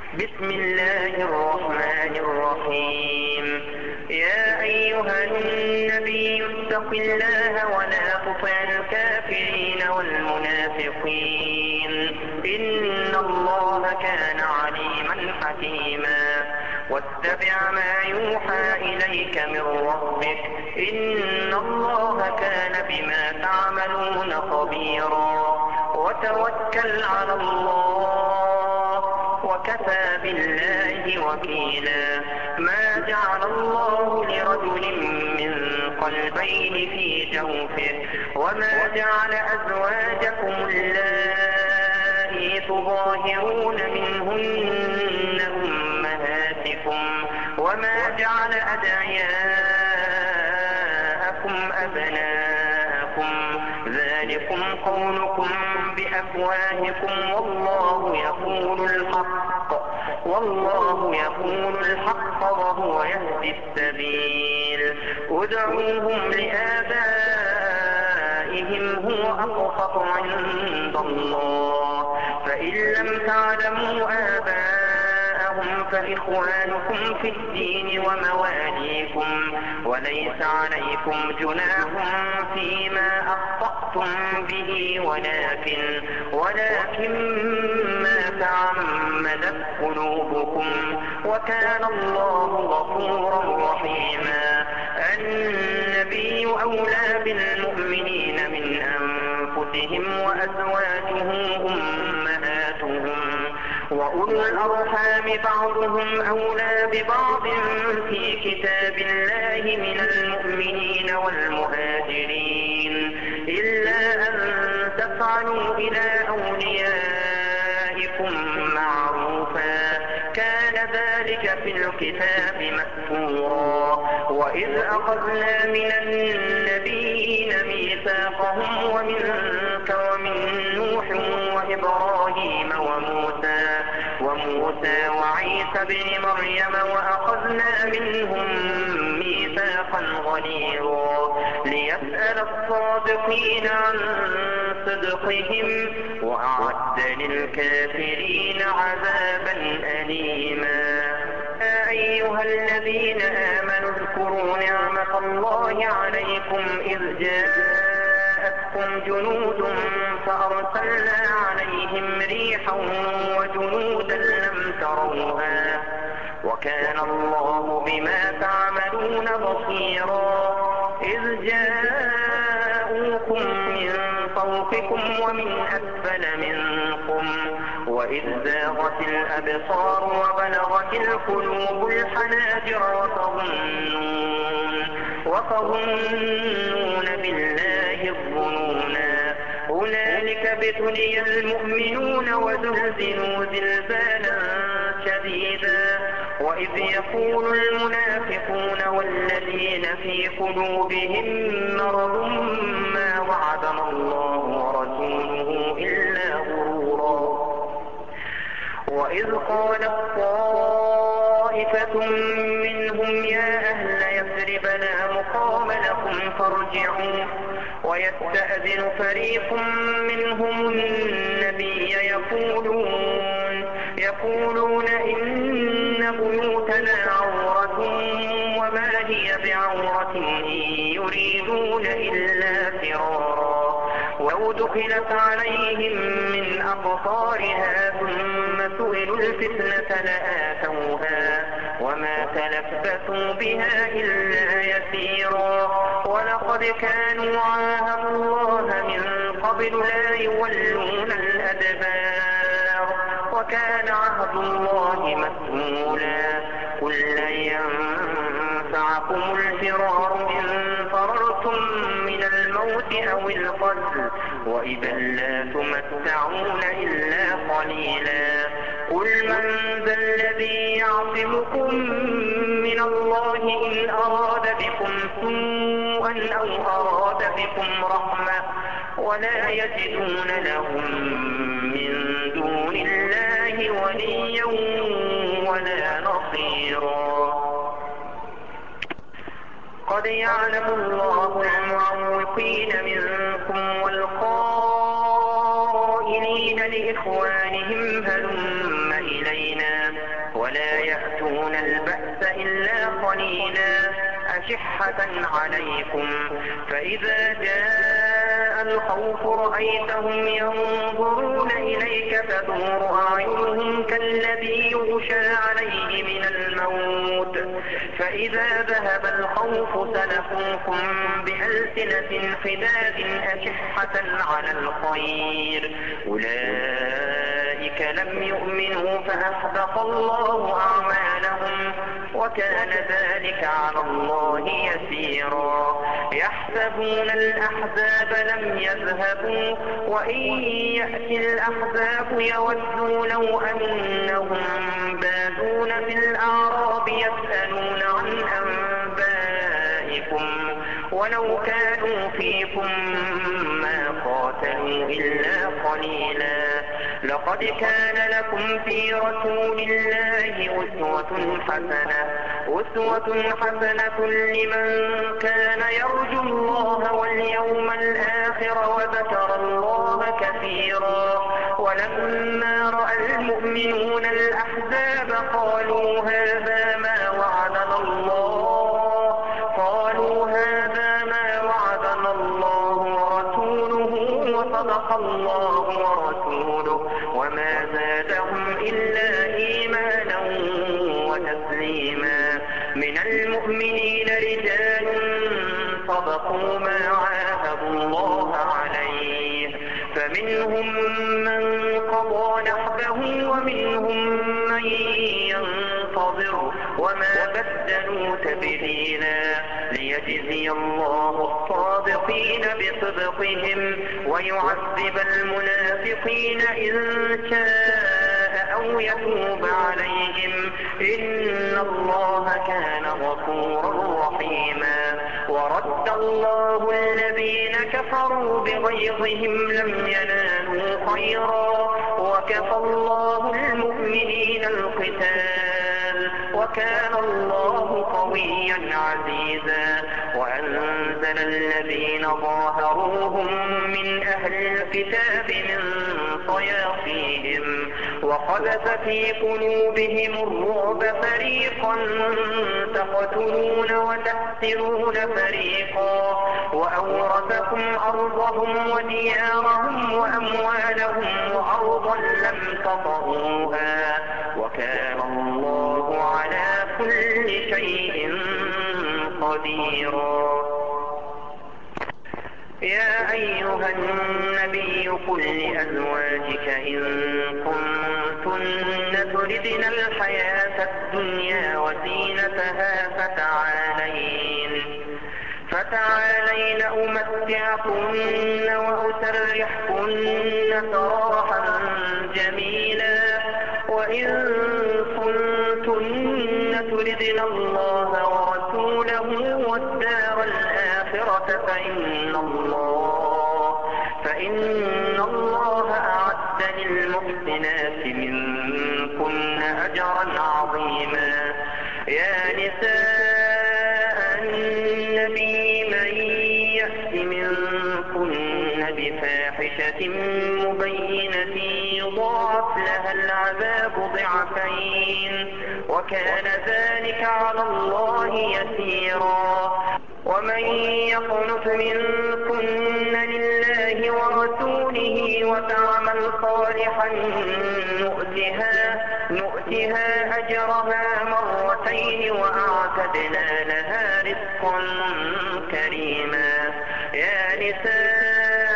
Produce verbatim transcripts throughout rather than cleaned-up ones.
بسم الله الرحمن الرحيم. يا أيها النبي اتق الله ولا تطع الكافرين والمنافقين إن الله كان عليما حكيما. واتبع ما يوحى إليك من ربك إن الله كان بما تعملون خبيرا. وتوكل على الله وكفى بالله وكيلا. ما جعل الله لرجل من قلبين في جوفه وما جعل أزواجكم اللائي تظاهرون منهن أمهاتكم وما جعل أدعياءكم أبناءكم ذلكم قولكم بأفواهكم والله يقول الحق والله يقول الحق وهو يهدي السبيل. ادعوهم لآبائهم هو أقسط عند الله فإن لم تعلموا آباءهم فإخوانكم في الدين ومواليكم وليس عليكم جناح فيما أخطأتم به ولكن ولكن ما تعمدت قلوبكم وكان الله غفورا رحيما. النبي أولى بالمؤمنين من أنفسهم وأزواجه أمهاتهم وأولو الأرحام بعضهم أولى ببعض في كتاب الله من المؤمنين والمهاجرين إلا أن تفعلوا إلى أوليائكم معروفا كان ذلك في الكتاب مسطورا. وإذ أخذنا من النبيين ميثاقهم ومنك ومن نوح وإبراهيم وموسى وموسى وعيسى بن مريم وأخذنا منهم ميثاقا غليظا ليسأل الصادقين عن صدقهم وأعد للكافرين عذابا أليما. يا أيها الذين آمنوا اذكروا نعمة الله عليكم إذ جاءتكم جنود فأرسلنا عليهم ريحا وجنودا لم تروها وكان الله بما تعملون بصيرا. إذ جاءوكم من فوقكم ومن أسفل منكم وإذ زاغت الأبصار وبلغت القلوب الحناجر وتظنون وتظنون بالله الظنونا. هنالك ابتلي المؤمنون وزلزلوا زلزالا شديدا. وإذ يقول المنافقون والذين في قلوبهم مرض ما وعدنا الله ورسوله إلا غرورا. وإذ قالت طائفة منهم يا أهل يثرب لا مقام لكم فارجعوا ويستأذن فريق منهم النبي يقولون يقولون إن بيوتنا عورة وما هي بعورة إن يريدون إلا فرارا. ولو دخلت عليهم من أقطارها ثم سئلوا الفتنة لآتوها وما تلبثوا بها إلا يسيرا. ولقد كانوا عاهدوا الله من قبل لا يولون الأدبار وكان عهد الله مسؤولا. قل لن ينفعكم الفرار إن فررتم من الموت أو القتل وإذا لا تمتعون إلا قليلا. قل من ذا الذي يعصمكم من الله إن أراد بكم سوءا أو أراد بكم رحمة ولا يجدون لهم من دون الله وليا ولا نصيرا. قد يعلم الله المعوقين منكم والقائلين لإخوانهم هلم إلينا ولا يأتون البأس إلا قليلا أشحة عليكم فإذا جاء الخوف رأيتهم ينظرون إليك تدور أعينهم كالذي يغشى عليه من الموت فإذا ذهب الخوف سلقوكم بألسنة حداد أشحة على الخير أولئك لم يؤمنوا فأحبط الله أعمالهم وكان ذلك على الله يسيرا يحسبون الأحزاب لم يذهبوا وإن يأتي الأحزاب يودوا لو أنهم بادون في الأعراب يسألون عن أنبائكم ولو كانوا فيكم ما قاتلوا إلا قليلا لقد كان لكم في رسول الله أسوة حسنة أسوة حسنة لمن كان يرجو الله واليوم الآخر وذكر الله كثيرا ولما رأى المؤمنون الأحزاب قالوا هذا ما وعدنا الله قالوا هذا ما وعدنا الله ورسوله وصدق الله ورسوله وما زادهم إلا إيمانا وتسليما من المؤمنين رجال صدقوا ما عاهدوا الله عليه فمنهم من قضى نحبه ومنهم من ينتظر وما بدلوا تبديلا ليجزي الله الصادقين بصدقهم ويعذب المنافقين إن شاء أو يتوب عليهم إن الله كان غفورا رحيما ورد الله الذين كفروا بغيظهم لم ينالوا خيرا وكفى الله المؤمنين القتال وكان الله قويا عزيزا وأنزل الذين ظاهروهم من أهل الكتاب من صياصيهم وقذف في قلوبهم الرعب فريقا تقتلون وتحسرون فريقا وأورثكم أرضهم وديارهم وأموالهم وأرضا لم تطئوها وكان الله على كل شيء قديرا يا أيها النبي قل لأزواجك إن كنتن تردن الحياة الدنيا وزينتها فتعالين فتعالين أمتعكن وأسرحكن سراحا جميلا وإن كنتن تردن الله ورسوله والدار الآخرة فإن الله فإن الله أعد للمحسنات منكن أجرا عظيما يا نساء النبي من يأت منكن بفاحشة مبينة يضاعف لها العذاب ضعفين وكان ذلك على الله يسيرا ومن يقنت منكن لله ورسوله وتعمل صالحا نؤتها نؤتها أجرها مرتين وأعتدنا لها رزقا كريما يا نساء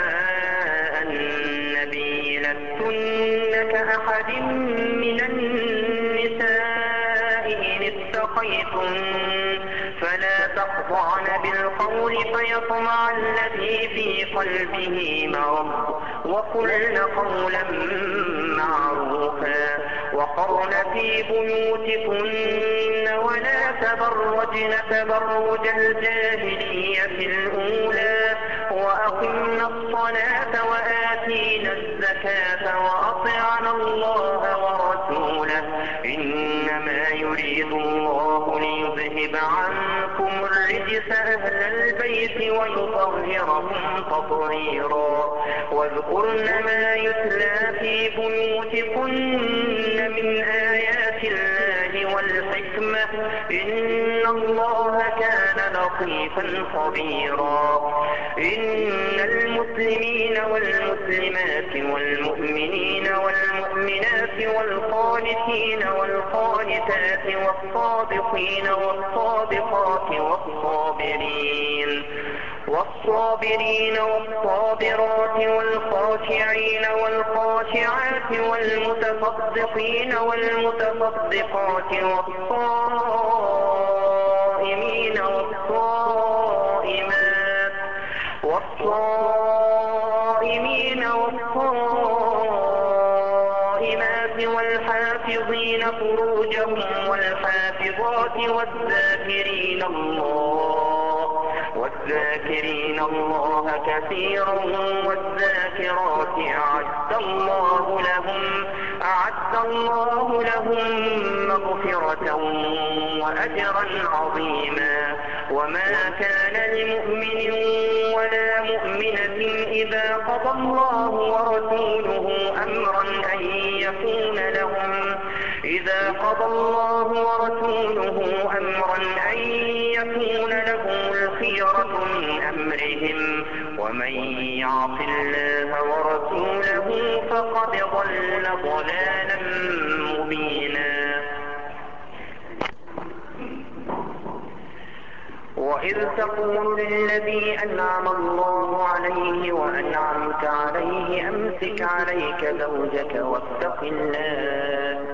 النبي لستن كأحد من النساء إن اتقيتن فلا تخضعن بالقول فيطمع الذي في قلبه مرض وقلن قولا معروفا وقرن في بيوتكن ولا تبرجن تبرج الجاهلية الأولى وأقمنا الصلاة وآتينا الزكاة وأطعنا الله ورسوله إنما يريد الله ليذهب عنكم الرجس أهل البيت ويطهركم تطهيرا واذكرن ما يتلى في بيوتكن من آيات والحكمة إن الله كان لطيفا خبيرا. إن المسلمين والمسلمات والمؤمنين والمؤمنات والقانتين والقانتات والصادقين والصادقات والصابرين والصابرين والصابرات والخاشعين والخاشعات والمتصدقين والمتصدقات والصائمين والصائمات والصائمين والصائمات والحافظين فروجهم والحافظات والذاكرين الله والذاكرين الله كثيرا والذاكرات أعد الله لهم أعد الله لهم مغفرة وأجرا عظيما. وما كان لمؤمن ولا مؤمنة إذا قضى الله ورسوله أمرا أن يكون لهم إذا قضى الله ورسوله أمرا أن يكون لهم الخيرة من أمرهم ومن يعص الله ورسوله فقد ضل ضلالا مبينا. وإذ تقول للذي أنعم الله عليه وأنعمت عليه أمسك عليك زوجك واتق الله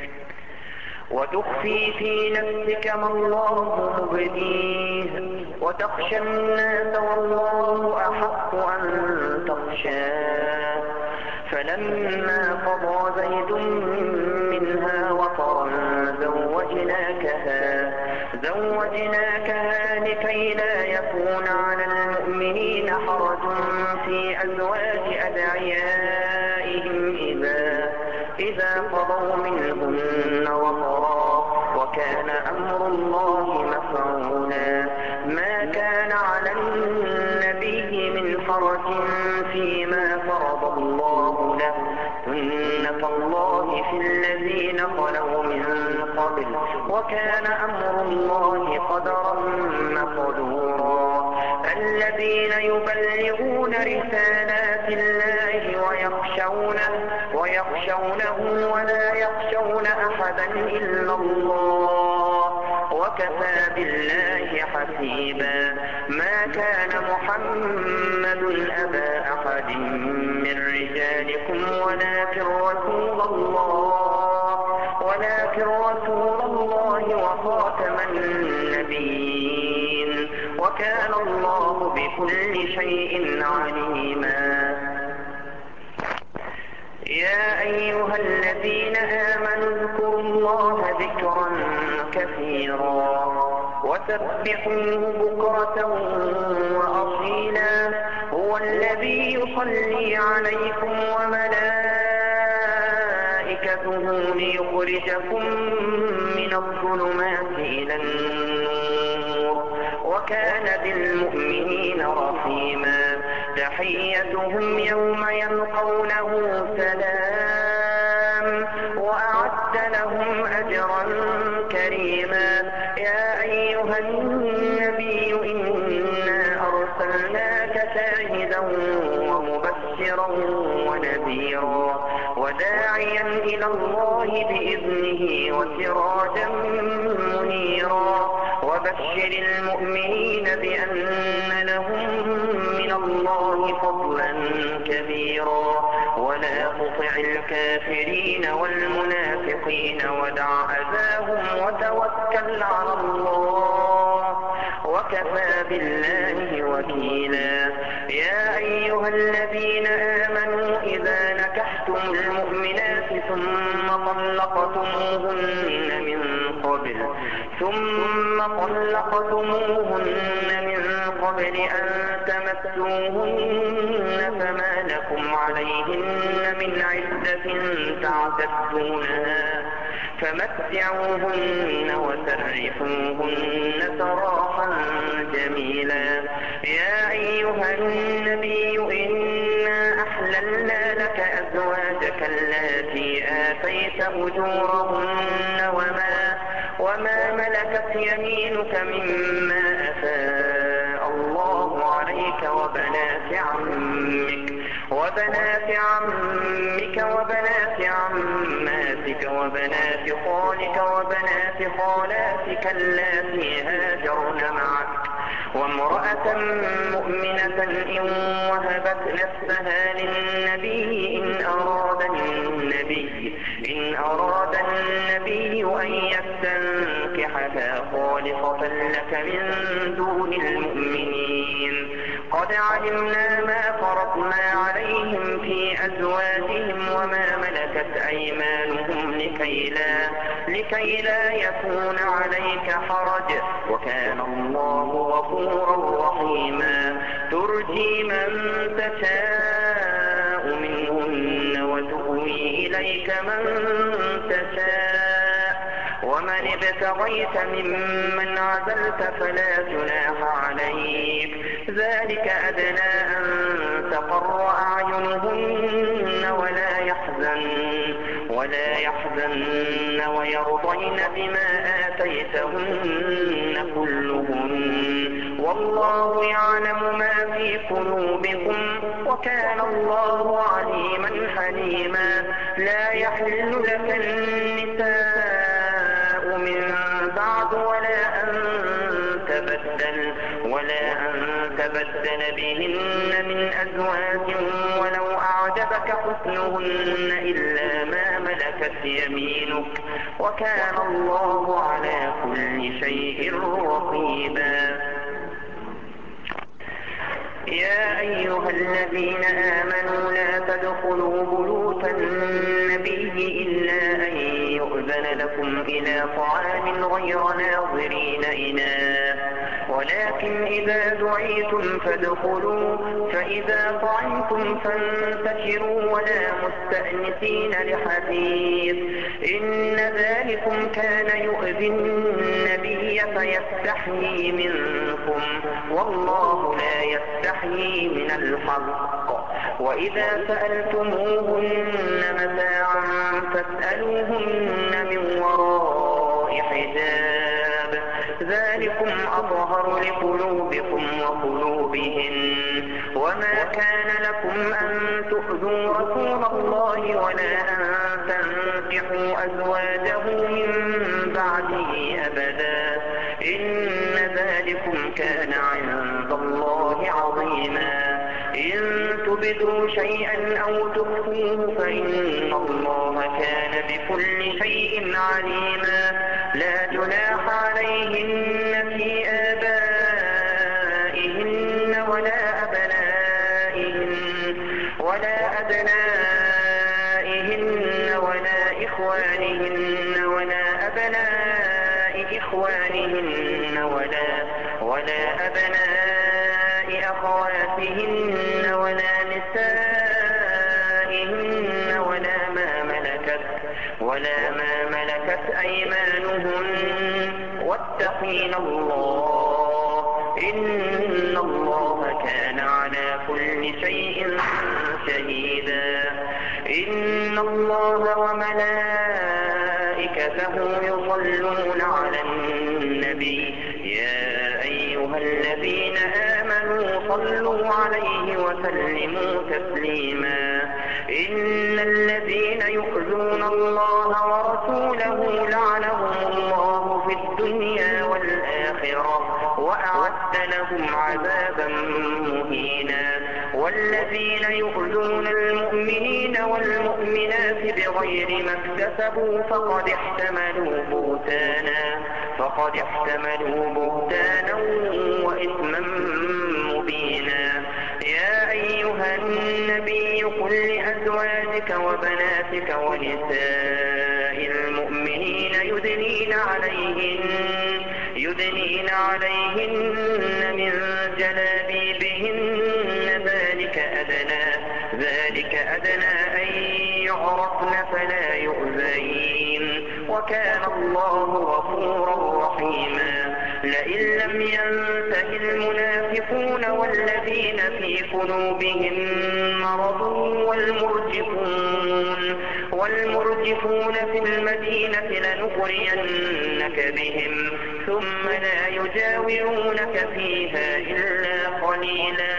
وتخفي في نفسك ما الله مبديه وتخشى الناس والله أحق أن تخشاه. فلما قضى زيد منها وطرا زوجناكها زوجناكها لكي لا يكون على المؤمنين حرج في أزواج أدعيائهم إذا إذا قضوا منهن وطرا وكان أمر الله مفعولا. ما كان على النبي من حرج فيما فرض الله له سنة الله في الذين خلوا من قبل وكان أمر الله قدرا مقدورا. الذين يبلغون رسالات الله ويخشونه ويخشونه ولا يخشون أحدا إلا الله وكفى بالله حسيبا. ما كان محمد أبا أحد من رجالكم ولكن رسول الله ولكن رسول الله وخاتم النبيين وكان الله بكل شيء عليما. يا أيها الذين آمنوا اذكروا الله ذكرا كثيرا وسبحوه بكرة وأصيلا. هو الذي يصلي عليكم وملائكته ليخرجكم من الظلمات إلى النور وكان بالمؤمنين رحيما. تحيتهم يوم يلقونه سلام وأعد لهم أجرا كريما. يا أيها النبي إنا أرسلناك شاهدا ومبشرا ونذيرا وداعيا إلى الله بإذنه وسراجا منيرا. وبشر المؤمنين بأن لهم من الله فضلا كبيرا ولا تطع الكافرين والمنافقين ودع أذاهم وتوكل على الله وكفى بالله وكيلا. يا أيها الذين آمنوا إذا نكحتم المؤمنات ثم طلقتموهن من قبل ثم طلقتموهن من قبل أن تمسوهن فما لكم عليهن من عدة تعتدونها فمتعوهن وسرحوهن سراحا جميلا. يا أيها النبي إنا أحللنا لك أزواجك اللاتي آتيت أجورهن وما وما ملكت يمينك مما أفاء الله عليك وبنات عمك وبنات عمك وبنات عماتك وبنات خالك وبنات خالاتك اللاتي هاجرن معك وامرأة مؤمنة إن وهبت نفسها للنبي إن أراد النبي إن أراد النبي أن يستنكحها خالصة لك من دون المؤمنين قد علمنا ما فرضنا عليهم في أزواجهم وما ملكت أيمانهم لكي لا, لكي لا يكون عليك حرج وكان الله غفورا رحيما ترجي من تشاء منهن وتؤوي إليك من تشاء ومن ابتغيت ممن عزلت فلا جناح عليك ذلك أدنى أن تقر أعينهن ولا يحزن ولا يحزن ويرضين بما آتيتهن كلهن والله يعلم ما في قلوبكم وكان الله عليما حليما لا يحل لك النساء من بعد ولا أن تبدل ولا أن تبدل بهن من أزواج ولو أعجبك حسنهن إلا ما ملكت يمينك وكان الله على كل شيء رقيبا يا أيها الذين آمنوا لا تدخلوا بيوت النبي إلا أن يؤذن لكم إلى طعام غير ناظرين إناه ولكن إذا دعيتم فادخلوا فإذا طعمتم فانتشروا ولا مستأنسين لحديث إن ذلكم كان يؤذي النبي فيستحيي منكم والله لا يستحيي من الحق وإذا سألتموهن متاعا فاسألوهن من وراء حجاب ذلكم أطهر لقلوبكم وقلوبهن وما كان لكم أن تؤذوا رسول الله ولا أن تنكحوا أزواجه من بعده أبدا إن ذلكم كان عند الله عظيما إن تبدوا شيئا أو تخفوه فإن الله كان بكل شيء عليما لا جناح عليهن في آبائهن ولا أبنائهن ولا أبنائهن ولا إخوانهن ولا أبناء إخوانهن ولا ولا أبناء أخواتهن ولا نسائهن ولا ما ملكت ولا ما ملكت أيمانهن واتقين الله إن الله كان على كل شيء شهيدا إن الله وملائكته يصلون على النبي يا أيها الذين آمنوا صلوا عليه وسلموا تسليما إن الذين يؤذون الله ورسوله لعنهم الله في الدنيا والآخرة وأعد لهم عذابا مهينا والذين يؤذون المؤمنين والمؤمنات بغير ما اكتسبوا فقد احتملوا بهتانا فقد احتملوا بهتانا وإثما مبينا يا أيها النبي قل لأزواجك وبناتك ونساء المؤمنين يدنين عليهن يدنين عليهن من جلابيبهن ذلك أدنى ذلك أدنى أن يعرفن فلا يؤذين وكان الله غفورا رحيما لئن لم ينته المنافقون والذين في قلوبهم مرض والمرجفون والمرجفون في المدينة لنغرينك بهم ثم لا يجاورونك فيها إلا قليلا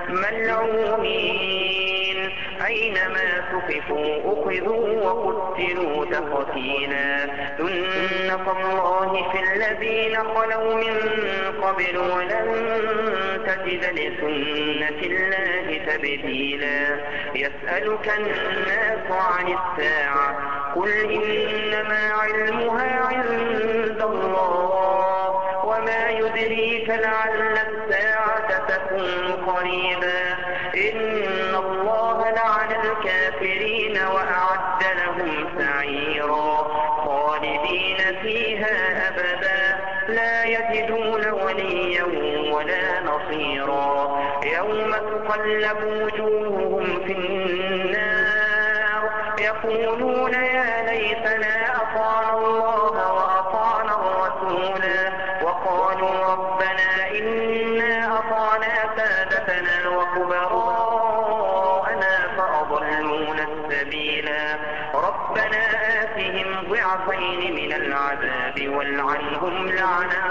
ملعونين أينما ثقفوا أخذوا وقتلوا تقتيلا سنة الله في الذين خلوا من قبل ولن تجد لسنة الله تبديلا يسألك الناس عن الساعة قل إنما علمها عند الله وما يدريك لعل الساعة تكون قريبا إن الله لعن الكافرين وأعد لهم سعيرا خالدين فيها أبدا لا يجدون وليا ولا نصيرا يوم تقلب وجوههم في النار يقولون يا ليتنا أطعنا الله وأطعنا الرسولا وقالوا ربنا إنا أطعنا سادتنا وكبراءنا فأضلونا السبيلا ربنا آتهم ضعفين من العذاب والعنهم لعنا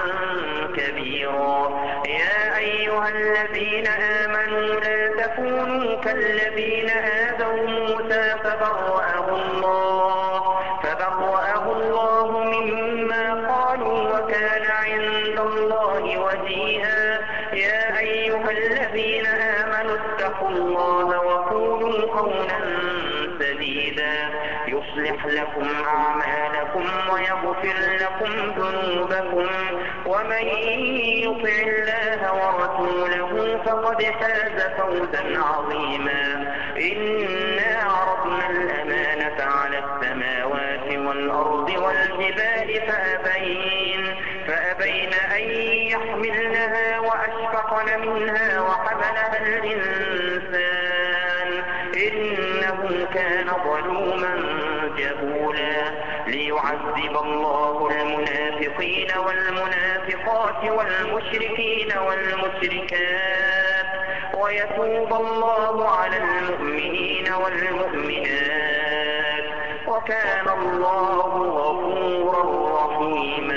كبيرا يا أيها الذين آمنوا لا تكونوا كالذين آذوا موسى فبرأه الله فبرأه الله مما قالوا وكان عند الله وجيها يا أيها الذين آمنوا اتقوا الله وقولوا قولا سديدا يصلح لكم أعمالكم ويغفر لكم ذنوبكم ومن يطع الله ورسوله فقد فاز فوزا عظيما إنا عرضنا الأمانة على السماوات والأرض والجبال فأبين فأبين أن يحملنها وأشفقن منها وحملها الإنسان إنه كان ظلوما جهولا ليعذب الله المنافقين والمنافقات والمشركين والمشركات ويتوب الله على المؤمنين والمؤمنات وكان الله غفورا رحيما